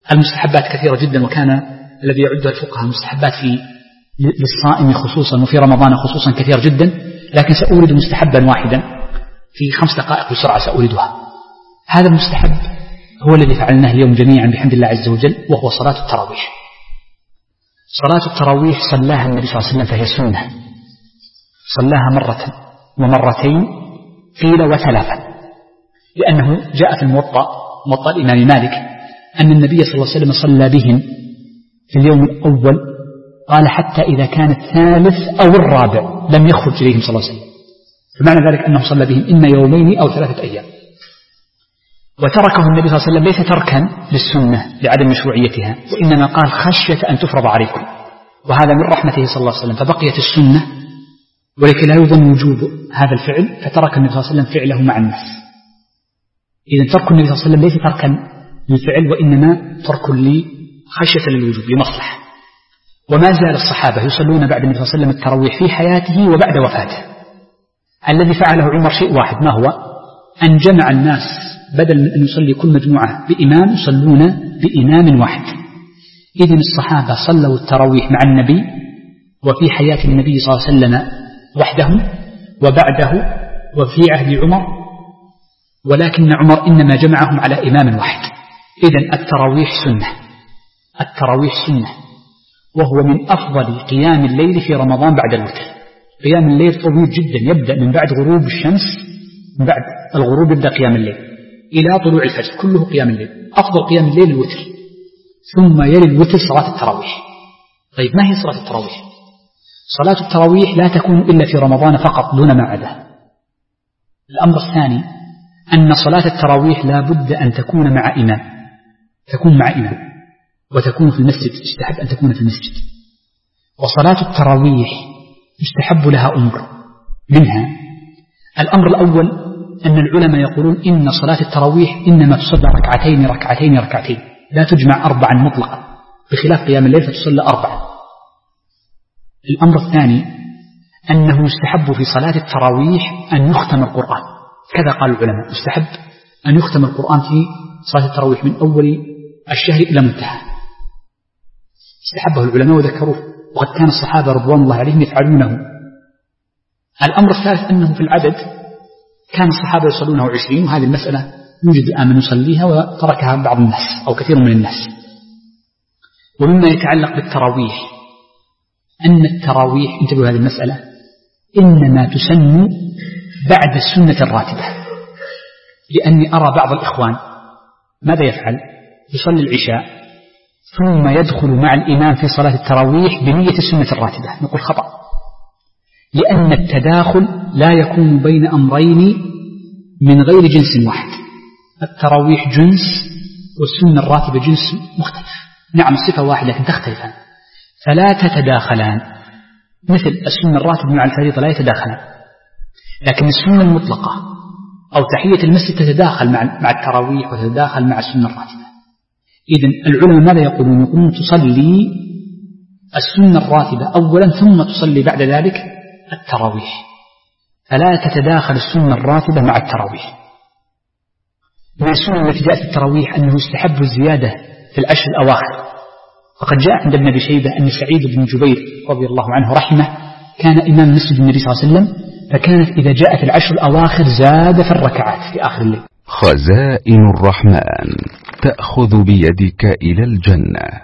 المستحبات كثيرة جدا، وكان الذي يعدها الفقهاء المستحبات للصائم خصوصا وفي رمضان خصوصا كثير جدا، لكن سأورد مستحبا واحدا في 5 دقائق بسرعة سأوردها. هذا المستحب هو الذي فعلناه اليوم جميعا بحمد الله عز وجل، وهو صلاة التراويح. صلاة التراويح صلاها النبي صلى الله عليه وسلم فهي سنة، صلاها مرة ومرتين قيل و3، لأنه جاء في موطأ الإمام مالك أن النبي صلى الله عليه وسلم صلى بهم في اليوم الأول، قال حتى إذا كان الثالث أو الرابع لم يخرج إليهم صلى الله عليه وسلم، فمعنى ذلك أنه صلى بهم إما يومين أو 3 أيام. وتركه النبي صلى الله عليه وسلم ليس تركا للسنة لعدم مشروعيتها، وإنما قال خشية أن تفرض عليكم، وهذا من رحمته صلى الله عليه وسلم، فبقيت السنة ولكن لا يظن وجوب هذا الفعل، فترك النبي صلى الله عليه وسلم فعله مع الناس. إذن ترك النبي صلى الله عليه وسلم ليس تركا للفعل، وإنما ترك لخشية للوجوب لمصلحة. وما زال الصحابة يصلون بعد النبي صلى الله عليه وسلم التراويح في حياته وبعد وفاته. الذي فعله عمر شيء واحد، ما هو؟ أن جمع الناس بدل من أن يصلي كل مجموعة بإمام يصلون بإمام واحد. إذن الصحابة صلوا التراويح مع النبي وفي حياة النبي صلى الله عليه وسلم وحده وبعده وفي عهد عمر، ولكن عمر إنما جمعهم على إمام واحد. إذن التراويح سنة، وهو من أفضل قيام الليل في رمضان بعد الوتر. قيام الليل طويل جدا، يبدأ من بعد غروب الشمس، من بعد الغروب يبدأ قيام الليل إلى طلوع الفجر، كله قيام الليل. أفضل قيام الليل الوتر، ثم يلي الوتر صلاة التراويح. طيب ما هي صلاة التراويح؟ صلاة التراويح لا تكون إلا في رمضان فقط دون ما عدا. الأمر الثاني أن صلاة التراويح لا بد أن تكون مع إمام، تكون مع إمام وتكون في المسجد، يستحب أن تكون في المسجد. وصلاة التراويح يستحب لها أمر، منها الأمر الأول أن العلماء يقولون إن صلاة التراويح إنما تصلى ركعتين، لا تجمع 4 مطلقا، بخلاف قيام الليل فتصلى 4. الأمر الثاني أنه يستحب في صلاة التراويح أن يختم القرآن، كذا قال العلماء، يستحب أن يختم القرآن في صلاة التراويح من أول الشهر إلى منتهى، استحبه العلماء وذكروه، وقد كان الصحابة رضوان الله عليهم يفعلونه. الأمر الثالث أنه في العدد كان الصحابة يصلونه 20، وهذه المسألة يوجد الآن من يصليها وتركها بعض الناس أو كثير من الناس. ومما يتعلق بالتراويح أن التراويح، انتبهوا هذه المسألة، إنما تسن بعد السنة الراتبة، لأني أرى بعض الإخوان ماذا يفعل؟ يصلي العشاء ثم يدخل مع الإمام في صلاة التراويح بنية السنة الراتبة. نقول خطأ، لأن التداخل لا يكون بين أمرين من غير جنس واحد. التراويح جنس والسنة الراتبة جنس مختلف، نعم الصفة واحدة لكن تختلفان، فلا تتداخلان، مثل السنة الراتبة مع الفريضة لا يتداخلان، لكن السنة المطلقة أو تحية المسجد تتداخل مع التراويح وتتداخل مع السنة الراتبة. إذن العلماء ماذا يقولون؟ يقولون تصلي السنة الراتبة أولا ثم تصلي بعد ذلك التراويح، فلا تتداخل السنة الراتبة مع التراويح. من السنة التي جاءت في التراويح أنه يستحب الزيادة في العشر الأواخر، وقد جاء عند ابن أبي شيبة أن سعيد بن جبير رضي الله عنه رحمه كان إمام مسجد النبي صلى الله عليه وسلم، فكانت إذا جاءت العشر الأواخر زاد في الركعات في آخر الليل. خزائن الرحمن تأخذ بيدك إلى الجنة.